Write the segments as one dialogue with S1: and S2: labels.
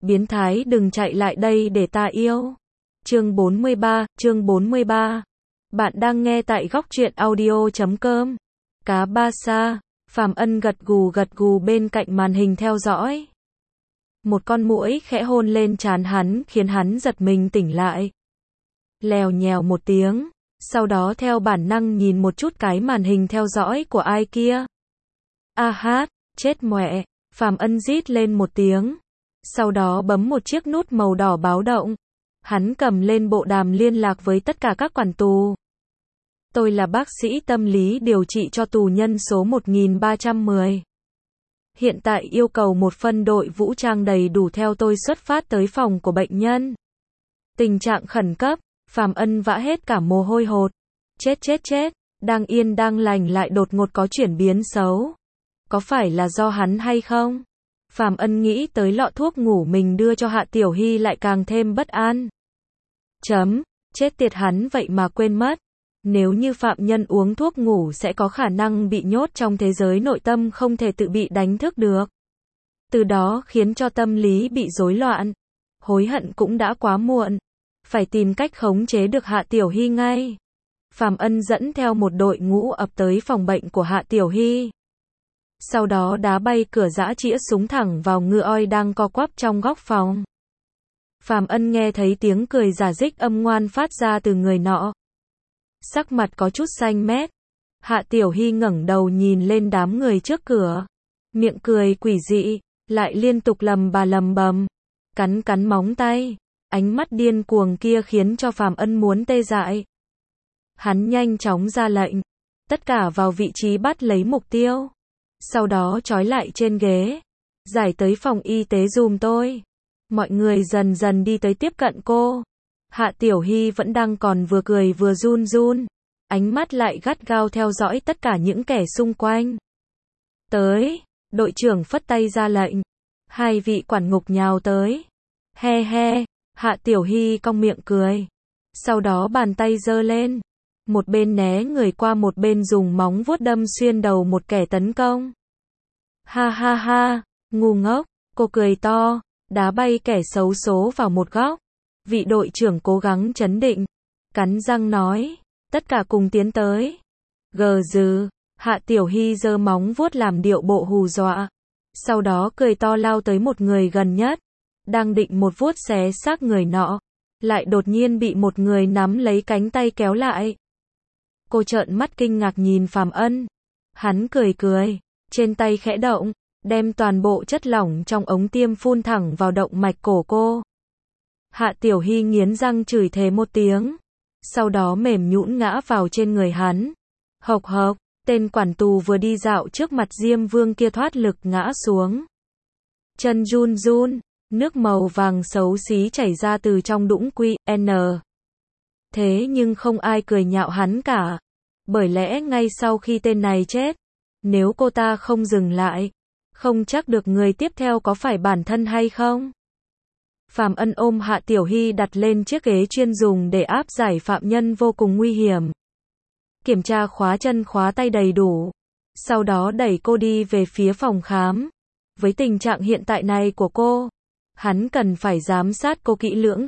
S1: Biến thái đừng chạy lại đây để ta yêu. Chương 43. Bạn đang nghe tại góc truyện audio.com. Cá ba sa. Phàm Ân gật gù bên cạnh màn hình theo dõi. Một con muỗi khẽ hôn lên trán hắn khiến hắn giật mình tỉnh lại. Lèo nhèo một tiếng, sau đó theo bản năng nhìn một chút cái màn hình theo dõi của ai kia. A hát, chết mẹ, Phàm Ân rít lên một tiếng. Sau đó bấm một chiếc nút màu đỏ báo động. Hắn cầm lên bộ đàm liên lạc với tất cả các quản tù. Tôi là bác sĩ tâm lý điều trị cho tù nhân số 1310. Hiện tại yêu cầu một phân đội vũ trang đầy đủ theo tôi xuất phát tới phòng của bệnh nhân. Tình trạng khẩn cấp, Phàm Ân vã hết cả mồ hôi hột. Chết, đang yên đang lành lại đột ngột có chuyển biến xấu. Có phải là do hắn hay không? Phàm Ân nghĩ tới lọ thuốc ngủ mình đưa cho Hạ Tiểu Hy lại càng thêm bất an. Chết tiệt, hắn vậy mà quên mất. Nếu như phạm nhân uống thuốc ngủ sẽ có khả năng bị nhốt trong thế giới nội tâm không thể tự bị đánh thức được. Từ đó khiến cho tâm lý bị rối loạn. Hối hận cũng đã quá muộn. Phải tìm cách khống chế được Hạ Tiểu Hy ngay. Phàm Ân dẫn theo một đội ngũ ập tới phòng bệnh của Hạ Tiểu Hy. Sau đó đá bay cửa giã chĩa súng thẳng vào ngựa oi đang co quắp trong góc phòng. Phàm Ân nghe thấy tiếng cười giả dích âm ngoan phát ra từ người nọ. Sắc mặt có chút xanh mét. Hạ Tiểu Hy ngẩng đầu nhìn lên đám người trước cửa. Miệng cười quỷ dị, lại liên tục lầm bầm. Cắn móng tay. Ánh mắt điên cuồng kia khiến cho Phàm Ân muốn tê dại. Hắn nhanh chóng ra lệnh. Tất cả vào vị trí bắt lấy mục tiêu. Sau đó trói lại trên ghế. Giải tới phòng y tế giùm tôi. Mọi người dần dần đi tới tiếp cận cô. Hạ Tiểu Hy vẫn đang còn vừa cười vừa run. Ánh mắt lại gắt gao theo dõi tất cả những kẻ xung quanh. Tới, đội trưởng phất tay ra lệnh. Hai vị quản ngục nhào tới. He, Hạ Tiểu Hy cong miệng cười. Sau đó bàn tay giơ lên. Một bên né người qua một bên dùng móng vuốt đâm xuyên đầu một kẻ tấn công. Ha, ngu ngốc, cô cười to, đá bay kẻ xấu số vào một góc. Vị đội trưởng cố gắng trấn định, cắn răng nói, tất cả cùng tiến tới. Gờ dừ, Hạ Tiểu Hy giơ móng vuốt làm điệu bộ hù dọa. Sau đó cười to lao tới một người gần nhất. Đang định một vuốt xé xác người nọ. Lại đột nhiên bị một người nắm lấy cánh tay kéo lại. Cô trợn mắt kinh ngạc nhìn Phàm Ân. Hắn cười, trên tay khẽ động, đem toàn bộ chất lỏng trong ống tiêm phun thẳng vào động mạch cổ cô. Hạ Tiểu Hy nghiến răng chửi thề một tiếng. Sau đó mềm nhũn ngã vào trên người hắn. Hộc, tên quản tù vừa đi dạo trước mặt Diêm Vương kia thoát lực ngã xuống. Chân run, nước màu vàng xấu xí chảy ra từ trong đũng QN. Thế nhưng không ai cười nhạo hắn cả. Bởi lẽ ngay sau khi tên này chết, nếu cô ta không dừng lại, không chắc được người tiếp theo có phải bản thân hay không. Phàm Ân ôm Hạ Tiểu Hy đặt lên chiếc ghế chuyên dùng để áp giải phạm nhân vô cùng nguy hiểm. Kiểm tra khóa chân khóa tay đầy đủ. Sau đó đẩy cô đi về phía phòng khám. Với tình trạng hiện tại này của cô, hắn cần phải giám sát cô kỹ lưỡng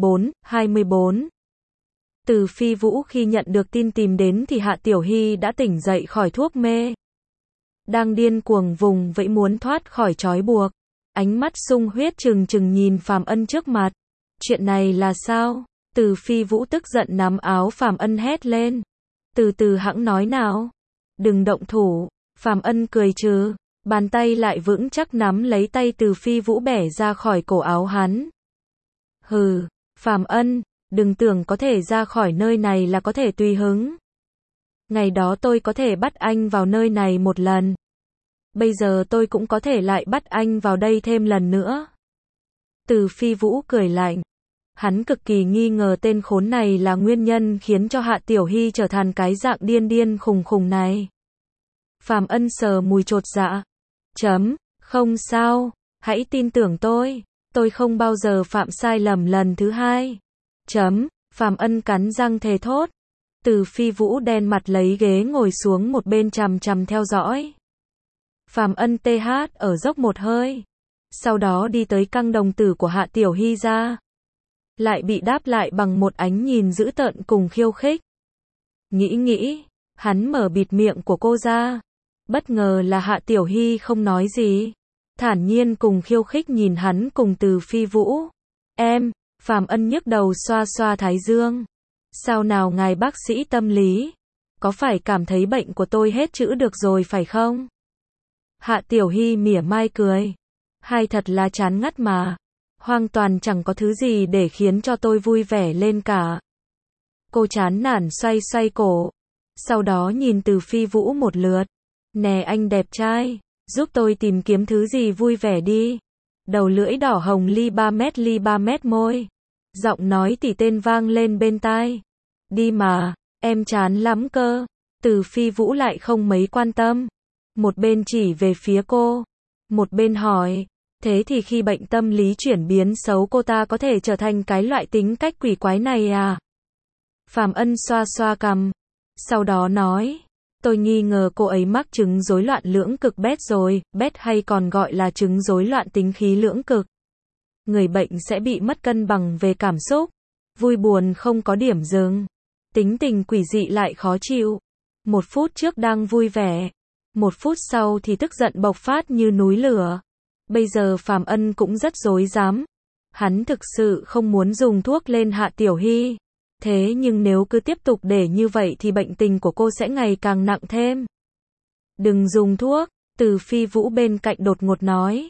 S1: 24. Từ Phi Vũ khi nhận được tin tìm đến thì Hạ Tiểu Hy đã tỉnh dậy khỏi thuốc mê. Đang điên cuồng vùng vẫy muốn thoát khỏi trói buộc. Ánh mắt sung huyết trừng nhìn Phàm Ân trước mặt. Chuyện này là sao? Từ Phi Vũ tức giận nắm áo Phàm Ân hét lên. Từ hãng nói nào. Đừng động thủ. Phàm Ân cười trừ. Bàn tay lại vững chắc nắm lấy tay Từ Phi Vũ bẻ ra khỏi cổ áo hắn. Hừ, Phàm Ân, đừng tưởng có thể ra khỏi nơi này là có thể tùy hứng. Ngày đó tôi có thể bắt anh vào nơi này một lần. Bây giờ tôi cũng có thể lại bắt anh vào đây thêm lần nữa. Từ Phi Vũ cười lạnh. Hắn cực kỳ nghi ngờ tên khốn này là nguyên nhân khiến cho Hạ Tiểu Hy trở thành cái dạng điên khùng này. Phàm Ân sờ mùi chột dạ. Không sao, hãy tin tưởng tôi không bao giờ phạm sai lầm lần thứ hai. Phàm Ân cắn răng thề thốt. Từ Phi Vũ đen mặt lấy ghế ngồi xuống một bên chằm theo dõi. Phàm Ân TH ở dốc một hơi. sau đó đi tới căng đồng tử của Hạ Tiểu Hy ra. Lại bị đáp lại bằng một ánh nhìn dữ tợn cùng khiêu khích. Nghĩ, hắn mở bịt miệng của cô ra. Bất ngờ là Hạ Tiểu Hy không nói gì. Thản nhiên cùng khiêu khích nhìn hắn cùng Từ Phi Vũ. Em, Phàm Ân nhức đầu xoa xoa thái dương. Sao nào ngài bác sĩ tâm lý? Có phải cảm thấy bệnh của tôi hết chữa được rồi phải không? Hạ Tiểu Hy mỉa mai cười. Hai thật là chán ngắt mà. Hoàn toàn chẳng có thứ gì để khiến cho tôi vui vẻ lên cả. Cô chán nản xoay xoay cổ. Sau đó nhìn Từ Phi Vũ một lượt. Nè anh đẹp trai, giúp tôi tìm kiếm thứ gì vui vẻ đi. Đầu lưỡi đỏ hồng ly 3 mét môi. Giọng nói tỉ tên vang lên bên tai. Đi mà, em chán lắm cơ. Từ Phi Vũ lại không mấy quan tâm. Một bên chỉ về phía cô. Một bên hỏi. Thế thì khi bệnh tâm lý chuyển biến xấu cô ta có thể trở thành cái loại tính cách quỷ quái này à? Phàm Ân xoa xoa cằm. Sau đó nói. Tôi nghi ngờ cô ấy mắc chứng rối loạn lưỡng cực bét rồi, bét hay còn gọi là chứng rối loạn tính khí lưỡng cực. Người bệnh sẽ bị mất cân bằng về cảm xúc, vui buồn không có điểm dừng, tính tình quỷ dị lại khó chịu. Một phút trước đang vui vẻ, một phút sau thì tức giận bộc phát như núi lửa. Bây giờ Phàm Ân cũng rất rối rắm. Hắn thực sự không muốn dùng thuốc lên Hạ Tiểu Hy. Thế nhưng nếu cứ tiếp tục để như vậy thì bệnh tình của cô sẽ ngày càng nặng thêm. Đừng dùng thuốc, Từ Phi Vũ bên cạnh đột ngột nói.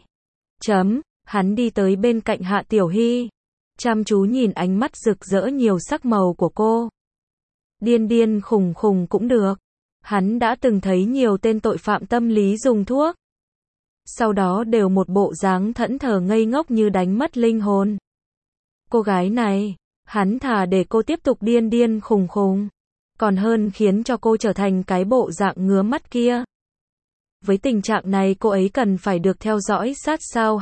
S1: Hắn đi tới bên cạnh Hạ Tiểu Hy. Chăm chú nhìn ánh mắt rực rỡ nhiều sắc màu của cô. Điên điên khùng khùng cũng được. Hắn đã từng thấy nhiều tên tội phạm tâm lý dùng thuốc. Sau đó đều một bộ dáng thẫn thờ ngây ngốc như đánh mất linh hồn. Cô gái này, hắn thà để cô tiếp tục điên điên khùng khùng, còn hơn khiến cho cô trở thành cái bộ dạng ngứa mắt kia. Với tình trạng này cô ấy cần phải được theo dõi sát sao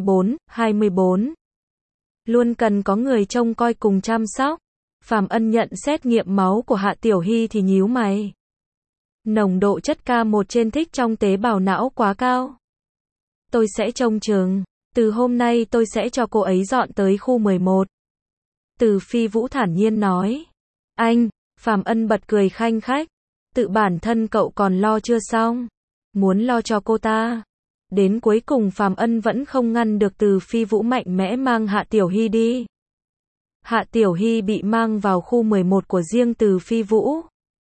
S1: 24/24. Luôn cần có người trông coi cùng chăm sóc. Phàm Ân nhận xét nghiệm máu của Hạ Tiểu Hy thì nhíu mày. Nồng độ chất K1 trên thích trong tế bào não quá cao. Tôi sẽ trông chừng, từ hôm nay tôi sẽ cho cô ấy dọn tới khu 11. Từ Phi Vũ thản nhiên nói. Anh, Phàm Ân bật cười khanh khách. Tự bản thân cậu còn lo chưa xong. Muốn lo cho cô ta. Đến cuối cùng Phàm Ân vẫn không ngăn được Từ Phi Vũ mạnh mẽ mang Hạ Tiểu Hy đi. Hạ Tiểu Hy bị mang vào khu 11 của riêng Từ Phi Vũ.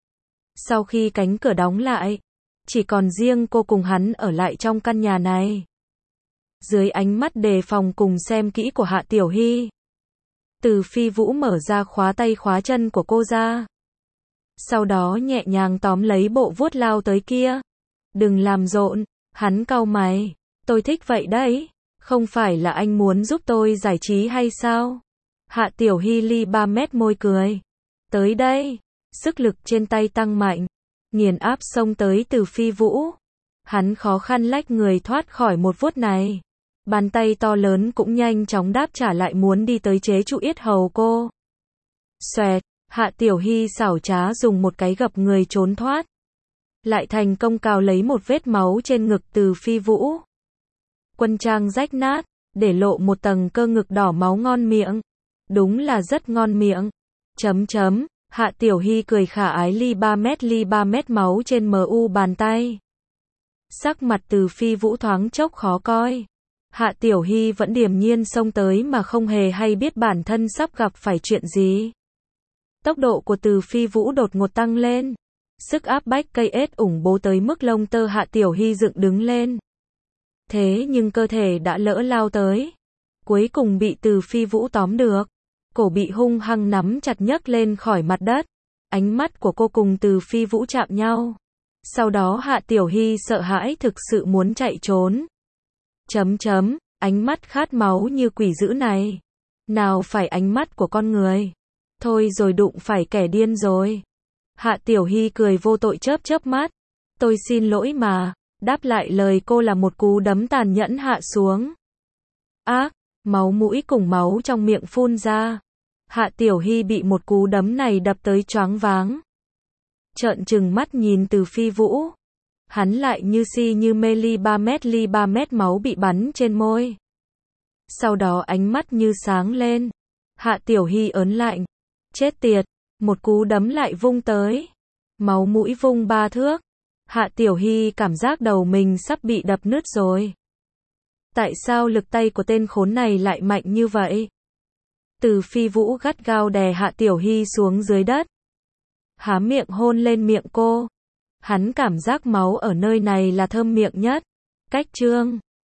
S1: Sau khi cánh cửa đóng lại, chỉ còn riêng cô cùng hắn ở lại trong căn nhà này. Dưới ánh mắt đề phòng cùng xem kỹ của Hạ Tiểu Hy, Từ Phi Vũ mở ra khóa tay khóa chân của cô ra. Sau đó nhẹ nhàng tóm lấy bộ vuốt lao tới kia. Đừng làm rộn, hắn cau mày. Tôi thích vậy đấy, không phải là anh muốn giúp tôi giải trí hay sao? Hạ Tiểu Hy ly 3 mét môi cười. Tới đây, sức lực trên tay tăng mạnh, nghiền áp xông tới Từ Phi Vũ. Hắn khó khăn lách người thoát khỏi một vuốt này. Bàn tay to lớn cũng nhanh chóng đáp trả lại muốn đi tới chế trụ yết hầu cô. Xoẹt, Hạ Tiểu Hy xảo trá dùng một cái gập người trốn thoát. Lại thành công cào lấy một vết máu trên ngực Từ Phi Vũ. Quân trang rách nát, để lộ một tầng cơ ngực đỏ máu ngon miệng. Đúng là rất ngon miệng. Hạ Tiểu Hy cười khả ái ly 3 mét máu trên mu bàn tay. Sắc mặt Từ Phi Vũ thoáng chốc khó coi. Hạ Tiểu Hy vẫn điềm nhiên xông tới mà không hề hay biết bản thân sắp gặp phải chuyện gì. Tốc độ của Từ Phi Vũ đột ngột tăng lên. Sức áp bách cây ết ủng bố tới mức lông tơ Hạ Tiểu Hy dựng đứng lên. Thế nhưng cơ thể đã lỡ lao tới. Cuối cùng bị Từ Phi Vũ tóm được. Cổ bị hung hăng nắm chặt nhấc lên khỏi mặt đất. Ánh mắt của cô cùng Từ Phi Vũ chạm nhau. Sau đó Hạ Tiểu Hy sợ hãi thực sự muốn chạy trốn. Ánh mắt khát máu như quỷ dữ này. Nào phải ánh mắt của con người. Thôi rồi đụng phải kẻ điên rồi. Hạ Tiểu Hy cười vô tội chớp chớp mắt. Tôi xin lỗi mà. Đáp lại lời cô là một cú đấm tàn nhẫn hạ xuống. Ác, máu mũi cùng máu trong miệng phun ra. Hạ Tiểu Hy bị một cú đấm này đập tới choáng váng. Trợn trừng mắt nhìn Từ Phi Vũ. Hắn lại như si như mê ly 3 mét máu bị bắn trên môi. Sau đó ánh mắt như sáng lên. Hạ Tiểu Hy ớn lạnh. Chết tiệt, một cú đấm lại vung tới. Máu mũi vung 3 thước. Hạ Tiểu Hy cảm giác đầu mình sắp bị đập nứt rồi. Tại sao lực tay của tên khốn này lại mạnh như vậy? Từ Phi Vũ gắt gao đè Hạ Tiểu Hy xuống dưới đất. Há miệng hôn lên miệng cô. Hắn cảm giác máu ở nơi này là thơm miệng nhất. Cách chương